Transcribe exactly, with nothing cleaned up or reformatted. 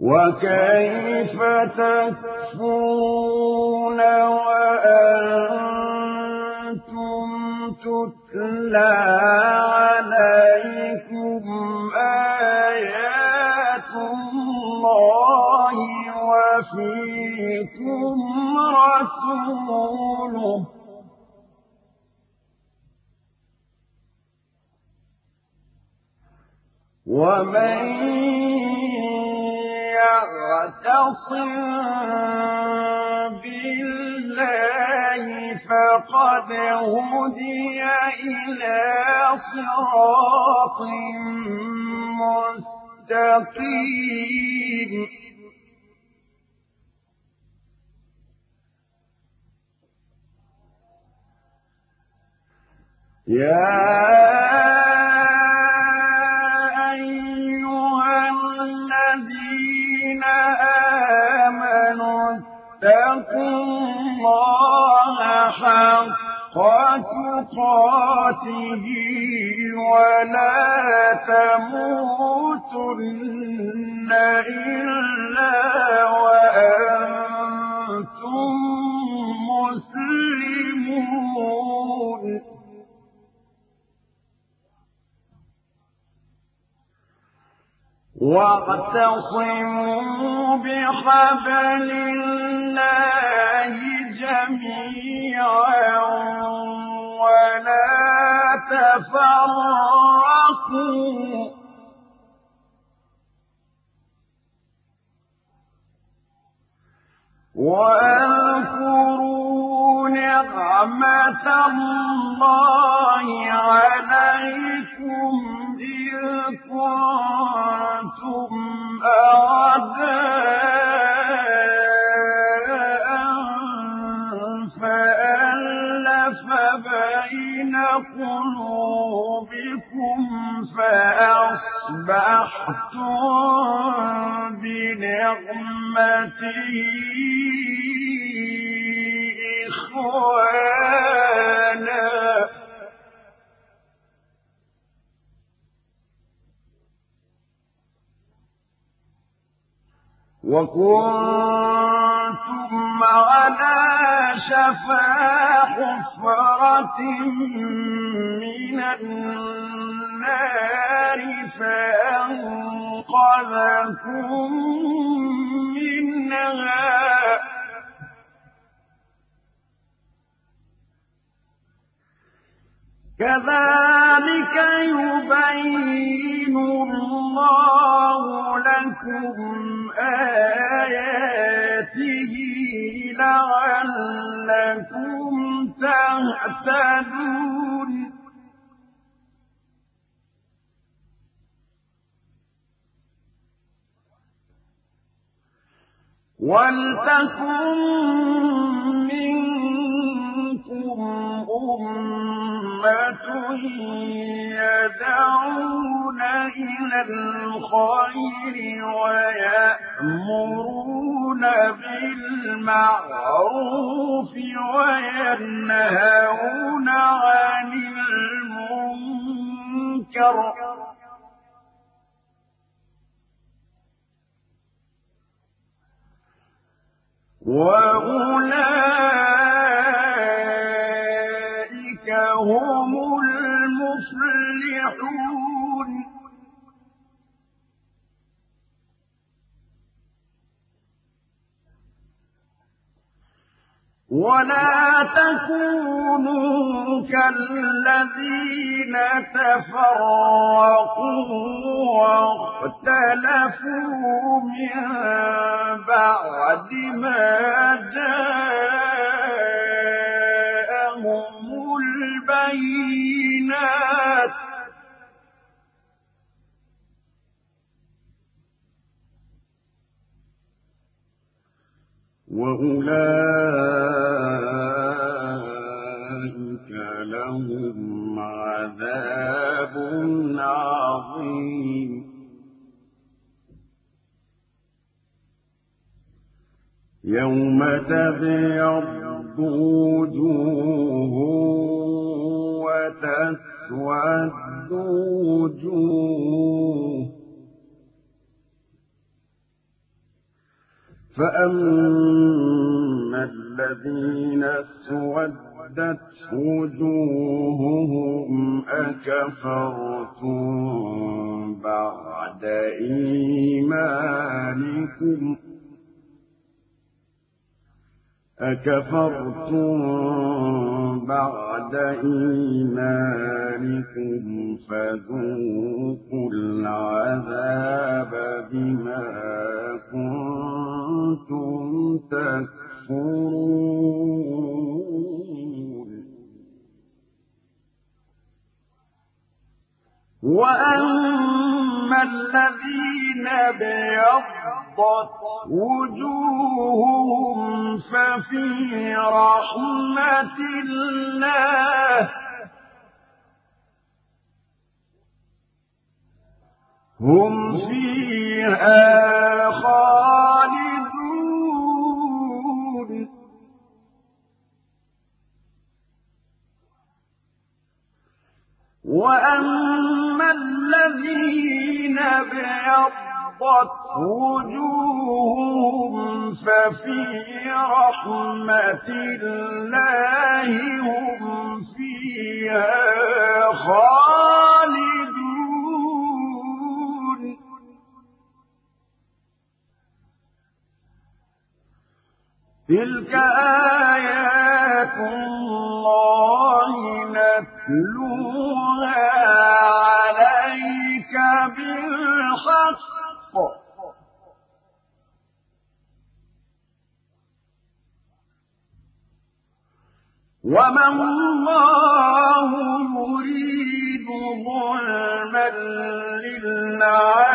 وكيف تكفرون وأنتم تتلى عليكم آيات الله وفيكم رسوله ومن يعتصم بالله فقد هدي إلى صراط مستقيم يا اتقوا الله حق تقاته ولا تموتن إلا وأنتم مسلمون واعتصموا بحبل الله جميعا ولا تفرقوا واذكروا نعمة الله عليكم إذ كنتم أعداء فألف بين قلوبكم فأصبحتم بنعمته إخوانا وكنتم على شفا حفرة من النار فأنقذكم منها كذلك يبين الله لكم آياته لعلكم تهتدون ولتكن منكم أمة يدعون إلى الخير ويأمرون بالمعروف وينهون عن المنكر وأولئك هم المفلحون ولا تكونوا كالذين تفرقوا واختلفوا من بعد ما جاءهم البينات وأولئك لهم عذاب عظيم يوم تبيض وجوه وتسود وجوه فأما الذين اسودت وجوههم أكفرتم بعد إيمانكم أكفرتم بعد إيمانكم فذوقوا العذاب بما كنتم تكفرون وأما الذين ابيضت وجوههم ففي رحمة الله هم فيها خالدون وأما الذين ابيضت وجوههم ففي رحمة الله هم فيها خالدون تلك آيات الله نتلوها عليك بالحق وما الله يريد ظلما للعالمين